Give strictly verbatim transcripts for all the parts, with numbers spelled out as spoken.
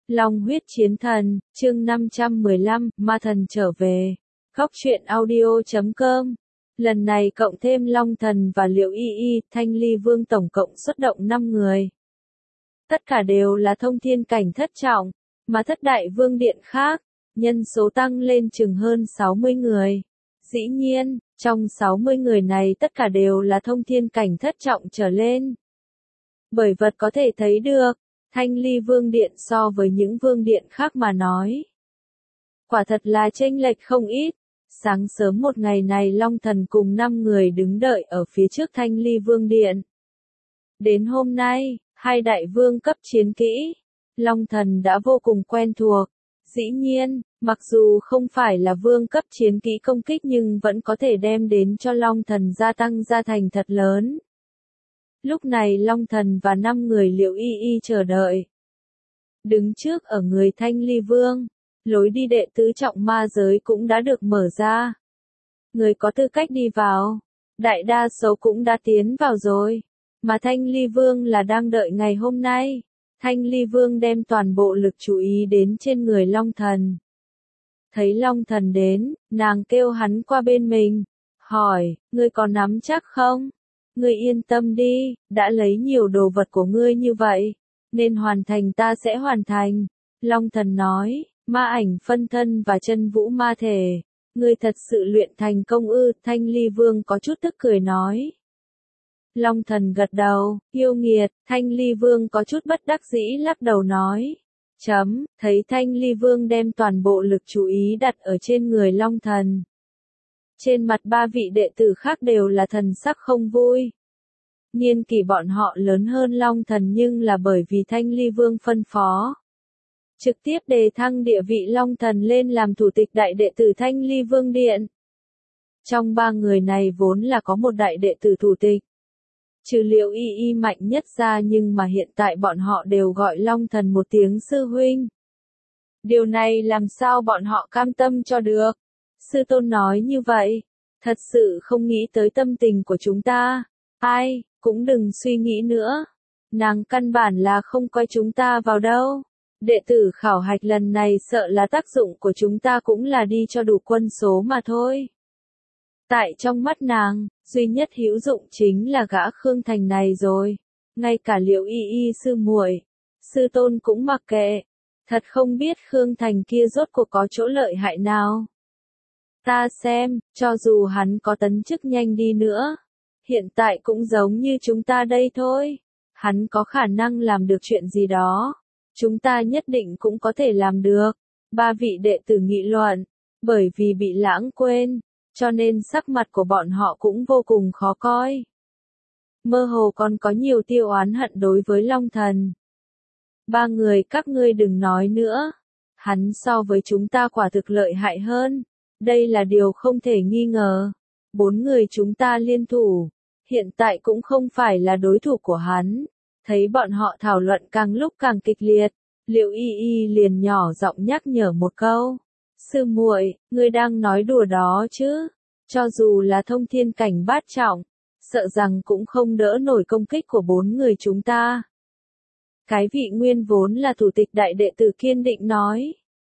Long huyết chiến thần, chương năm trăm mười lăm, ma thần trở về. Góc truyện audio chấm com. Lần này cộng thêm Long thần và Liệu Y Y, Thanh Ly Vương tổng cộng xuất động năm người. Tất cả đều là thông thiên cảnh thất trọng, mà thất đại vương điện khác, nhân số tăng lên chừng hơn sáu mươi người. Dĩ nhiên, trong sáu mươi người này tất cả đều là thông thiên cảnh thất trọng trở lên. Bởi vật có thể thấy được, Thanh Ly Vương Điện so với những vương điện khác mà nói, quả thật là chênh lệch không ít. Sáng sớm một ngày này Long Thần cùng năm người đứng đợi ở phía trước Thanh Ly Vương Điện. Đến hôm nay, hai đại vương cấp chiến kỹ, Long Thần đã vô cùng quen thuộc. Dĩ nhiên, mặc dù không phải là vương cấp chiến kỹ công kích nhưng vẫn có thể đem đến cho Long Thần gia tăng gia thành thật lớn. Lúc này Long Thần và năm người Liệu Y Y chờ đợi. Đứng trước ở người Thanh Ly Vương, lối đi đệ tứ trọng ma giới cũng đã được mở ra. Người có tư cách đi vào, đại đa số cũng đã tiến vào rồi. Mà Thanh Ly Vương là đang đợi ngày hôm nay. Thanh Ly Vương đem toàn bộ lực chú ý đến trên người Long Thần. Thấy Long Thần đến, nàng kêu hắn qua bên mình, hỏi, ngươi có nắm chắc không? Ngươi yên tâm đi, đã lấy nhiều đồ vật của ngươi như vậy, nên hoàn thành ta sẽ hoàn thành. Long Thần nói, ma ảnh phân thân và chân vũ ma thể, ngươi thật sự luyện thành công ư? Thanh Ly Vương có chút tức cười nói. Long Thần gật đầu, yêu nghiệt. Thanh Ly Vương có chút bất đắc dĩ lắc đầu nói. Chấm, thấy Thanh Ly Vương đem toàn bộ lực chú ý đặt ở trên người Long Thần. Trên mặt ba vị đệ tử khác đều là thần sắc không vui. Niên kỷ bọn họ lớn hơn Long Thần nhưng là bởi vì Thanh Ly Vương phân phó. Trực tiếp đề thăng địa vị Long Thần lên làm thủ tịch đại đệ tử Thanh Ly Vương Điện. Trong ba người này vốn là có một đại đệ tử thủ tịch. Trừ Liệu Y Y mạnh nhất ra nhưng mà hiện tại bọn họ đều gọi Long Thần một tiếng sư huynh. Điều này làm sao bọn họ cam tâm cho được? Sư tôn nói như vậy, thật sự không nghĩ tới tâm tình của chúng ta. Ai, cũng đừng suy nghĩ nữa. Nàng căn bản là không coi chúng ta vào đâu. Đệ tử khảo hạch lần này sợ là tác dụng của chúng ta cũng là đi cho đủ quân số mà thôi. Tại trong mắt nàng, duy nhất hữu dụng chính là gã Khương Thành này rồi. Ngay cả Liệu Y Y sư muội, sư tôn cũng mặc kệ. Thật không biết Khương Thành kia rốt cuộc có chỗ lợi hại nào. Ta xem, cho dù hắn có tấn chức nhanh đi nữa, hiện tại cũng giống như chúng ta đây thôi. Hắn có khả năng làm được chuyện gì đó, chúng ta nhất định cũng có thể làm được. Ba vị đệ tử nghị luận, bởi vì bị lãng quên, cho nên sắc mặt của bọn họ cũng vô cùng khó coi. Mơ hồ còn có nhiều tiêu oán hận đối với Long Thần. Ba người các ngươi đừng nói nữa. Hắn so với chúng ta quả thực lợi hại hơn. Đây là điều không thể nghi ngờ. Bốn người chúng ta liên thủ, hiện tại cũng không phải là đối thủ của hắn. Thấy bọn họ thảo luận càng lúc càng kịch liệt, Liệu Y Y liền nhỏ giọng nhắc nhở một câu. Sư muội, ngươi đang nói đùa đó chứ? Cho dù là thông thiên cảnh bát trọng, sợ rằng cũng không đỡ nổi công kích của bốn người chúng ta. Cái vị nguyên vốn là thủ tịch đại đệ tử kiên định nói.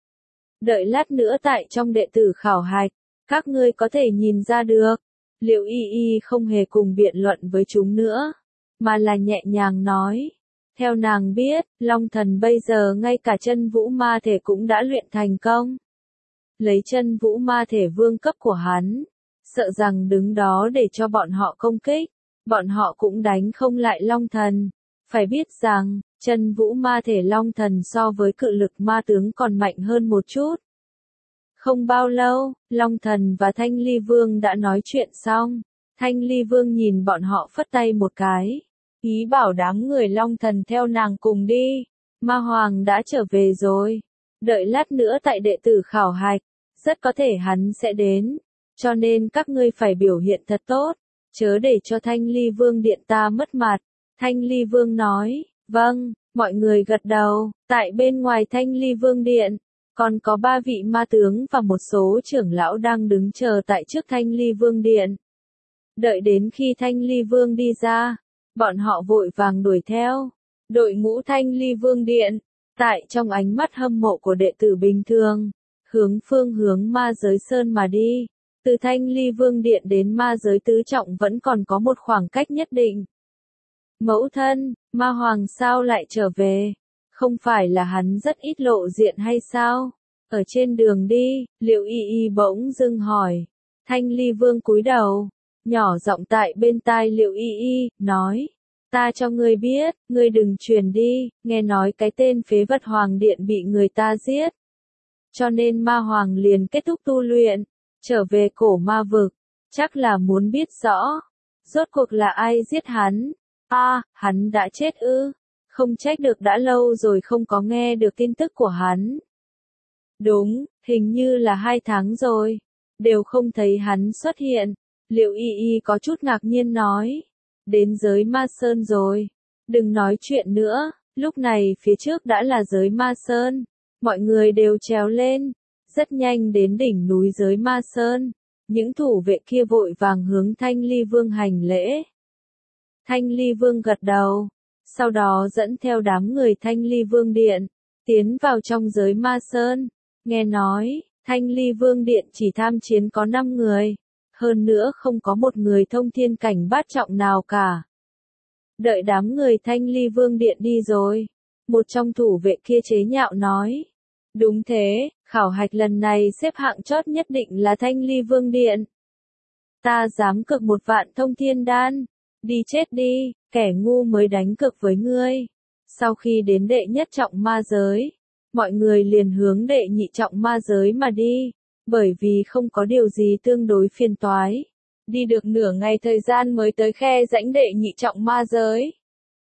Đợi lát nữa tại trong đệ tử khảo hạch, các ngươi có thể nhìn ra được. Liệu Y Y không hề cùng biện luận với chúng nữa, mà là nhẹ nhàng nói. Theo nàng biết, Long Thần bây giờ ngay cả chân vũ ma thể cũng đã luyện thành công. Lấy chân vũ ma thể vương cấp của hắn, sợ rằng đứng đó để cho bọn họ công kích, bọn họ cũng đánh không lại Long Thần. Phải biết rằng, chân vũ ma thể Long Thần so với cự lực ma tướng còn mạnh hơn một chút. Không bao lâu, Long Thần và Thanh Ly Vương đã nói chuyện xong. Thanh Ly Vương nhìn bọn họ phất tay một cái, ý bảo đám người Long Thần theo nàng cùng đi. Ma Hoàng đã trở về rồi. Đợi lát nữa tại đệ tử khảo hạch, rất có thể hắn sẽ đến. Cho nên các ngươi phải biểu hiện thật tốt, chớ để cho Thanh Ly Vương Điện ta mất mặt. Thanh Ly Vương nói, vâng, mọi người gật đầu. Tại bên ngoài Thanh Ly Vương Điện, còn có ba vị ma tướng và một số trưởng lão đang đứng chờ tại trước Thanh Ly Vương Điện. Đợi đến khi Thanh Ly Vương đi ra, bọn họ vội vàng đuổi theo. Đội ngũ Thanh Ly Vương Điện, Tại trong ánh mắt hâm mộ của đệ tử bình thường, hướng phương hướng ma giới sơn mà đi, từ Thanh Ly Vương Điện đến ma giới tứ trọng vẫn còn có một khoảng cách nhất định. Mẫu thân, ma hoàng sao lại trở về? Không phải là hắn rất ít lộ diện hay sao? Ở trên đường đi, Liệu Y Y bỗng dưng hỏi. Thanh Ly Vương cúi đầu, nhỏ giọng tại bên tai Liệu Y Y, nói. Ta cho ngươi biết, ngươi đừng truyền đi, nghe nói cái tên phế vật hoàng điện bị người ta giết. Cho nên ma hoàng liền kết thúc tu luyện, trở về cổ ma vực, chắc là muốn biết rõ. Rốt cuộc là ai giết hắn? A, à, hắn đã chết ư? Không trách được đã lâu rồi không có nghe được tin tức của hắn. Đúng, hình như là hai tháng rồi, đều không thấy hắn xuất hiện. Liệu Y Y có chút ngạc nhiên nói. Đến giới ma sơn rồi. Đừng nói chuyện nữa, lúc này phía trước đã là giới ma sơn. Mọi người đều trèo lên, rất nhanh đến đỉnh núi giới ma sơn. Những thủ vệ kia vội vàng hướng Thanh Ly Vương hành lễ. Thanh Ly Vương gật đầu, sau đó dẫn theo đám người Thanh Ly Vương Điện, tiến vào trong giới ma sơn. Nghe nói, Thanh Ly Vương Điện chỉ tham chiến có năm người, hơn nữa không có một người thông thiên cảnh bát trọng nào cả. Đợi đám người Thanh Ly Vương Điện đi rồi, một trong thủ vệ kia chế nhạo nói. Đúng thế, khảo hạch lần này xếp hạng chót nhất định là Thanh Ly Vương Điện. Ta dám cược một vạn thông thiên đan. Đi chết đi, kẻ ngu mới đánh cược với ngươi. Sau khi đến đệ nhất trọng ma giới, mọi người liền hướng đệ nhị trọng ma giới mà đi, bởi vì không có điều gì tương đối phiền toái. Đi được nửa ngày thời gian mới tới khe rãnh đệ nhị trọng ma giới.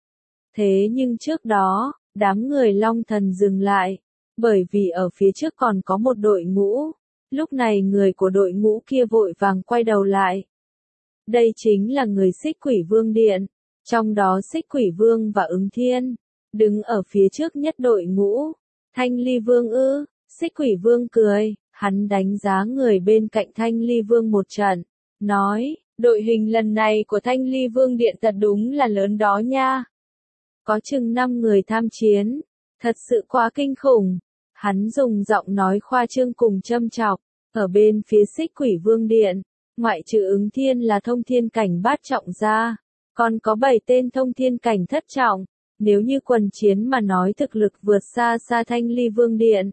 Thế nhưng trước đó, đám người Long Thần dừng lại, bởi vì ở phía trước còn có một đội ngũ. Lúc này người của đội ngũ kia vội vàng quay đầu lại. Đây chính là người Xích Quỷ Vương Điện, trong đó Xích Quỷ Vương và Ứng Thiên, đứng ở phía trước nhất đội ngũ. Thanh Ly Vương ư? Xích Quỷ Vương cười, hắn đánh giá người bên cạnh Thanh Ly Vương một trận, nói, đội hình lần này của Thanh Ly Vương Điện thật đúng là lớn đó nha. Có chừng năm người tham chiến, thật sự quá kinh khủng. Hắn dùng giọng nói khoa trương cùng châm chọc, ở bên phía Xích Quỷ Vương Điện. Ngoại trừ Ứng Thiên là thông thiên cảnh bát trọng ra, còn có bảy tên thông thiên cảnh thất trọng, nếu như quần chiến mà nói thực lực vượt xa xa Thanh Ly Vương Điện.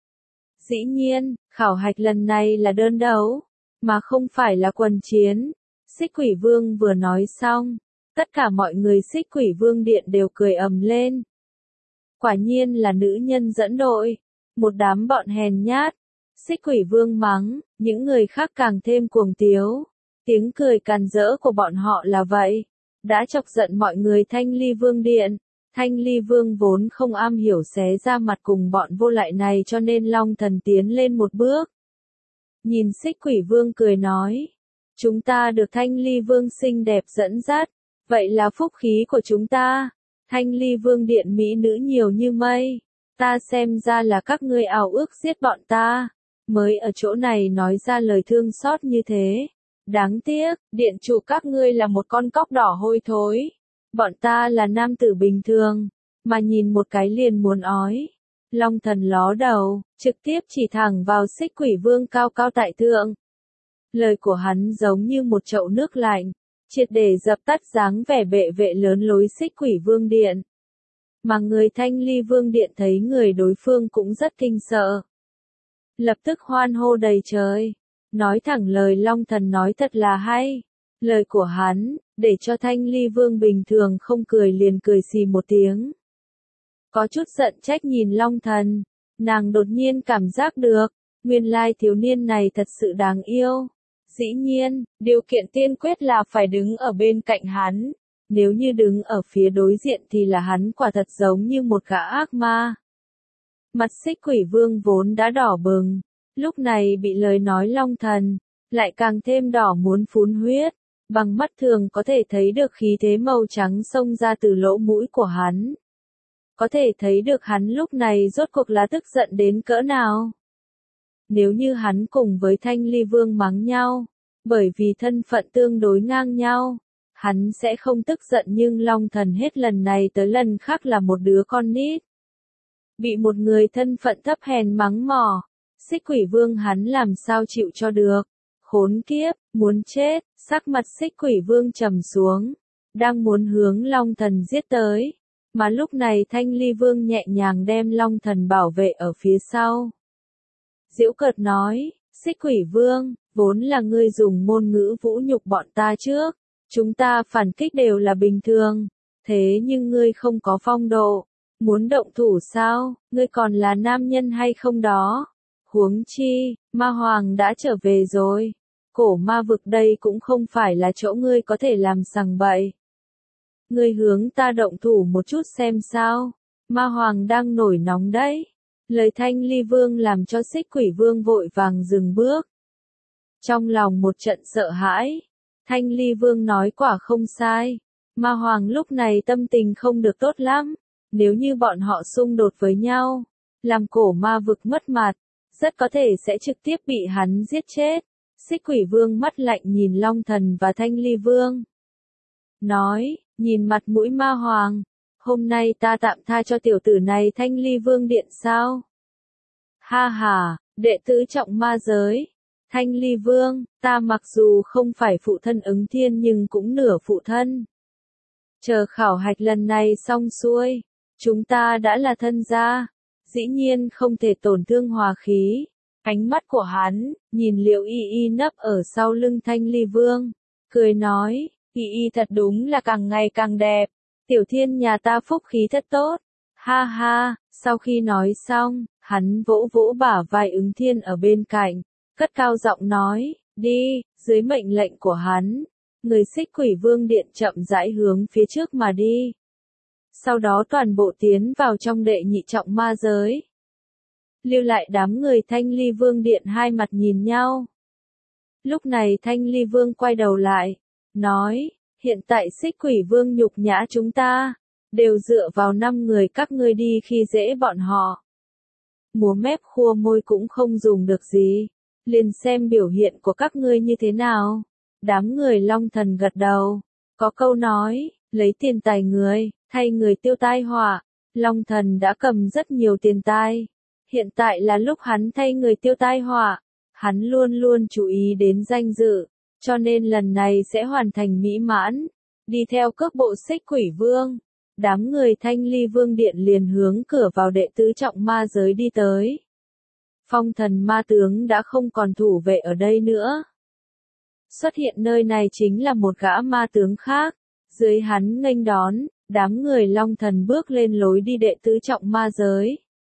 Dĩ nhiên, khảo hạch lần này là đơn đấu, mà không phải là quần chiến. Xích Quỷ Vương vừa nói xong, tất cả mọi người Xích Quỷ Vương Điện đều cười ầm lên. Quả nhiên là nữ nhân dẫn đội, một đám bọn hèn nhát. Xích Quỷ Vương mắng, những người khác càng thêm cuồng tiếu. Tiếng cười càn rỡ của bọn họ là vậy, đã chọc giận mọi người Thanh Ly Vương Điện. Thanh Ly Vương vốn không am hiểu xé ra mặt cùng bọn vô lại này cho nên Long Thần tiến lên một bước. Nhìn Xích Quỷ Vương cười nói, chúng ta được Thanh Ly Vương xinh đẹp dẫn dắt, vậy là phúc khí của chúng ta. Thanh Ly Vương Điện mỹ nữ nhiều như mây, ta xem ra là các ngươi ảo ước giết bọn ta. Mới ở chỗ này nói ra lời thương xót như thế. Đáng tiếc, điện chủ các ngươi là một con cóc đỏ hôi thối. Bọn ta là nam tử bình thường, mà nhìn một cái liền muốn ói. Long Thần ló đầu, trực tiếp chỉ thẳng vào Xích Quỷ Vương cao cao tại thượng. Lời của hắn giống như một chậu nước lạnh, triệt để dập tắt dáng vẻ bệ vệ lớn lối Xích Quỷ Vương Điện. Mà người Thanh Ly Vương Điện thấy người đối phương cũng rất kinh sợ. Lập tức hoan hô đầy trời, nói thẳng lời Long Thần nói thật là hay. Lời của hắn, để cho Thanh Ly Vương bình thường không cười liền cười xì một tiếng. Có chút giận trách nhìn Long Thần, nàng đột nhiên cảm giác được, nguyên lai thiếu niên này thật sự đáng yêu. Dĩ nhiên, điều kiện tiên quyết là phải đứng ở bên cạnh hắn, nếu như đứng ở phía đối diện thì là hắn quả thật giống như một gã ác ma. Mặt Xích Quỷ Vương vốn đã đỏ bừng, lúc này bị lời nói Long Thần, lại càng thêm đỏ muốn phun huyết, bằng mắt thường có thể thấy được khí thế màu trắng xông ra từ lỗ mũi của hắn. Có thể thấy được hắn lúc này rốt cuộc là tức giận đến cỡ nào. Nếu như hắn cùng với Thanh Ly Vương mắng nhau, bởi vì thân phận tương đối ngang nhau, hắn sẽ không tức giận nhưng Long Thần hết lần này tới lần khác là một đứa con nít. bị một người thân phận thấp hèn mắng mỏ. Xích Quỷ Vương hắn làm sao chịu cho được. Khốn kiếp, muốn chết, sắc mặt Xích Quỷ Vương trầm xuống, đang muốn hướng Long Thần giết tới, mà lúc này Thanh Ly Vương nhẹ nhàng đem Long Thần bảo vệ ở phía sau. Giễu cợt nói, Xích Quỷ Vương, vốn là ngươi dùng ngôn ngữ vũ nhục bọn ta trước, chúng ta phản kích đều là bình thường, thế nhưng ngươi không có phong độ, muốn động thủ sao, ngươi còn là nam nhân hay không đó? Huống chi, ma hoàng đã trở về rồi, cổ ma vực đây cũng không phải là chỗ ngươi có thể làm sằng bậy. Ngươi hướng ta động thủ một chút xem sao, ma hoàng đang nổi nóng đấy. Lời Thanh Ly Vương làm cho Xích Quỷ Vương vội vàng dừng bước. Trong lòng một trận sợ hãi, Thanh Ly Vương nói quả không sai, ma hoàng lúc này tâm tình không được tốt lắm, nếu như bọn họ xung đột với nhau, làm cổ ma vực mất mặt, rất có thể sẽ trực tiếp bị hắn giết chết. Xích Quỷ Vương mắt lạnh nhìn Long Thần và Thanh Ly Vương. Nói, nhìn mặt mũi ma hoàng, hôm nay ta tạm tha cho tiểu tử này Thanh Ly Vương điện sao? Ha ha, đệ tứ trọng ma giới. Thanh Ly Vương, ta mặc dù không phải phụ thân ứng thiên nhưng cũng nửa phụ thân. Chờ khảo hạch lần này xong xuôi, chúng ta đã là thân gia, dĩ nhiên không thể tổn thương hòa khí. Ánh mắt của hắn, nhìn Liệu Y Y nấp ở sau lưng Thanh Ly Vương, cười nói, Y Y thật đúng là càng ngày càng đẹp, tiểu thiên nhà ta phúc khí thật tốt. Ha ha, sau khi nói xong, hắn vỗ vỗ bả vai ứng thiên ở bên cạnh, cất cao giọng nói, đi, dưới mệnh lệnh của hắn, người Xích Quỷ Vương điện chậm rãi hướng phía trước mà đi. Sau đó toàn bộ tiến vào trong đệ nhị trọng ma giới. Lưu lại đám người Thanh Ly Vương điện hai mặt nhìn nhau. Lúc này Thanh Ly Vương quay đầu lại, nói, hiện tại Xích Quỷ Vương nhục nhã chúng ta, đều dựa vào năm người các ngươi đi khi dễ bọn họ. Múa mép khua môi cũng không dùng được gì, liền xem biểu hiện của các ngươi như thế nào. Đám người Long Thần gật đầu, có câu nói, lấy tiền tài người, thay người tiêu tai họa. Long Thần đã cầm rất nhiều tiền tai, hiện tại là lúc hắn thay người tiêu tai họa. Hắn luôn luôn chú ý đến danh dự, cho nên lần này sẽ hoàn thành mỹ mãn, đi theo cước bộ Xích Quỷ Vương. Đám người Thanh Ly Vương điện liền hướng cửa vào đệ tứ trọng ma giới đi tới. Phong Thần ma tướng đã không còn thủ vệ ở đây nữa. Xuất hiện nơi này chính là một gã ma tướng khác, dưới hắn nghênh đón, đám người Long Thần bước lên lối đi đệ tứ trọng ma giới.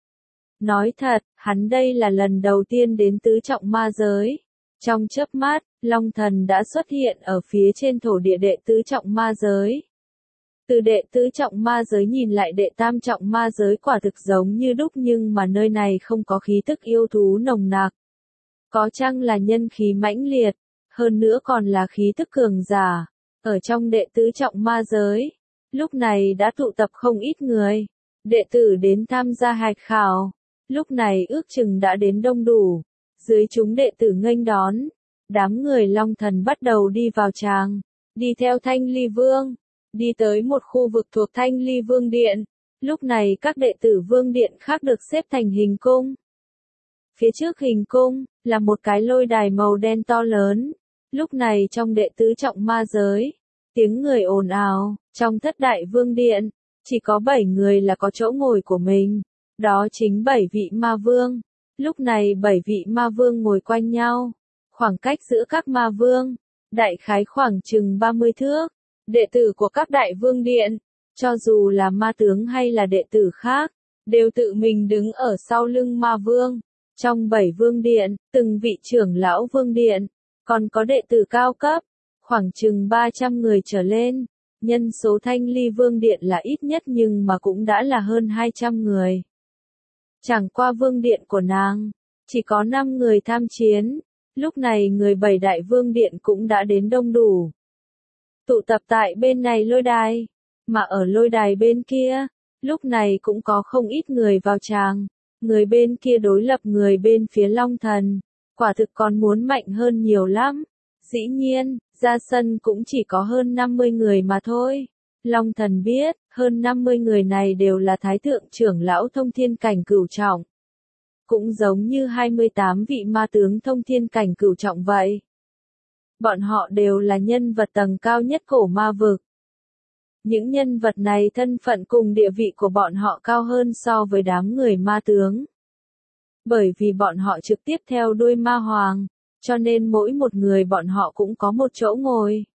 Nói thật, hắn đây là lần đầu tiên đến tứ trọng ma giới. Trong chớp mắt, Long Thần đã xuất hiện ở phía trên thổ địa đệ tứ trọng ma giới. Từ đệ tứ trọng ma giới nhìn lại đệ tam trọng ma giới quả thực giống như đúc nhưng mà nơi này không có khí tức yêu thú nồng nặc. Có chăng là nhân khí mãnh liệt, hơn nữa còn là khí tức cường giả. Ở trong đệ tứ trọng ma giới, lúc này đã tụ tập không ít người. Đệ tử đến tham gia hạch khảo, lúc này ước chừng đã đến đông đủ. Dưới chúng đệ tử nghênh đón, đám người Long Thần bắt đầu đi vào tràng, đi theo Thanh Ly Vương, đi tới một khu vực thuộc Thanh Ly Vương điện. Lúc này các đệ tử Vương điện khác được xếp thành hình cung. Phía trước hình cung là một cái lôi đài màu đen to lớn. Lúc này trong đệ tứ trọng ma giới, tiếng người ồn ào, trong thất đại vương điện, chỉ có bảy người là có chỗ ngồi của mình, đó chính bảy vị ma vương. Lúc này bảy vị ma vương ngồi quanh nhau, khoảng cách giữa các ma vương, đại khái khoảng chừng ba mươi thước. Đệ tử của các đại vương điện, cho dù là ma tướng hay là đệ tử khác, đều tự mình đứng ở sau lưng ma vương. Trong bảy vương điện, từng vị trưởng lão vương điện, còn có đệ tử cao cấp, khoảng chừng ba trăm người trở lên. Nhân số Thanh Ly Vương điện là ít nhất nhưng mà cũng đã là hơn hai trăm người. Chẳng qua vương điện của nàng, chỉ có năm người tham chiến. Lúc này người bảy đại vương điện cũng đã đến đông đủ. Tụ tập tại bên này lôi đài, mà ở lôi đài bên kia, lúc này cũng có không ít người vào tràng. Người bên kia đối lập người bên phía Long Thần, quả thực còn muốn mạnh hơn nhiều lắm. Dĩ nhiên, ra sân cũng chỉ có hơn năm mươi người mà thôi. Long Thần biết, hơn năm mươi người này đều là thái thượng trưởng lão thông thiên cảnh cửu trọng. Cũng giống như hai mươi tám vị ma tướng thông thiên cảnh cửu trọng vậy. Bọn họ đều là nhân vật tầng cao nhất cổ ma vực. Những nhân vật này thân phận cùng địa vị của bọn họ cao hơn so với đám người ma tướng. Bởi vì bọn họ trực tiếp theo đuôi ma hoàng, cho nên mỗi một người bọn họ cũng có một chỗ ngồi.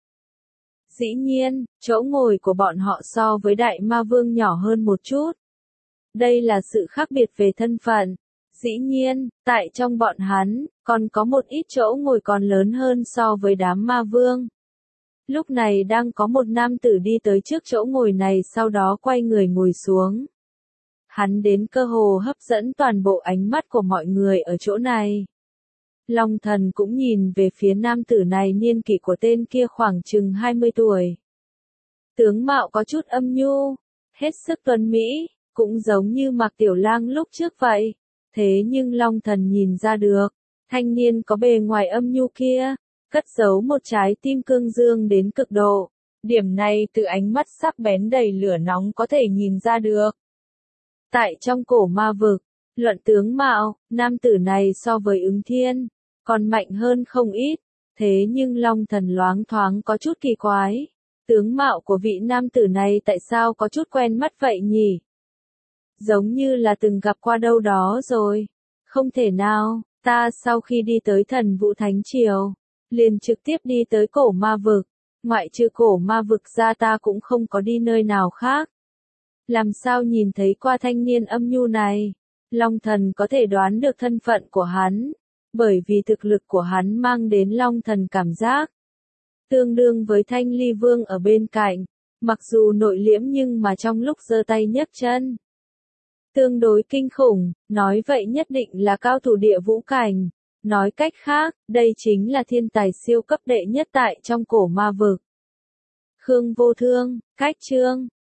Dĩ nhiên, chỗ ngồi của bọn họ so với đại ma vương nhỏ hơn một chút. Đây là sự khác biệt về thân phận. Dĩ nhiên, tại trong bọn hắn, còn có một ít chỗ ngồi còn lớn hơn so với đám ma vương. Lúc này đang có một nam tử đi tới trước chỗ ngồi này sau đó quay người ngồi xuống. Hắn đến cơ hồ hấp dẫn toàn bộ ánh mắt của mọi người ở chỗ này. Long Thần cũng nhìn về phía nam tử này, niên kỷ của tên kia khoảng chừng hai mươi tuổi. Tướng mạo có chút âm nhu, hết sức tuấn mỹ, cũng giống như Mạc Tiểu Lang lúc trước vậy. Thế nhưng Long Thần nhìn ra được, thanh niên có bề ngoài âm nhu kia, cất giấu một trái tim cương dương đến cực độ. Điểm này từ ánh mắt sắc bén đầy lửa nóng có thể nhìn ra được. Tại trong cổ ma vực, luận tướng mạo, nam tử này so với Ứng Thiên, còn mạnh hơn không ít. Thế nhưng Long Thần loáng thoáng có chút kỳ quái. Tướng mạo của vị nam tử này tại sao có chút quen mắt vậy nhỉ? Giống như là từng gặp qua đâu đó rồi. Không thể nào, ta sau khi đi tới Thần Vũ Thánh Triều, liền trực tiếp đi tới cổ ma vực. Ngoại trừ cổ ma vực ra ta cũng không có đi nơi nào khác. Làm sao nhìn thấy qua thanh niên âm nhu này? Long Thần có thể đoán được thân phận của hắn, bởi vì thực lực của hắn mang đến Long Thần cảm giác tương đương với Thanh Ly Vương ở bên cạnh, mặc dù nội liễm nhưng mà trong lúc giơ tay nhấc chân tương đối kinh khủng, nói vậy nhất định là cao thủ địa vũ cảnh. Nói cách khác, đây chính là thiên tài siêu cấp đệ nhất tại trong cổ ma vực. Khương Vô Thương, cách chương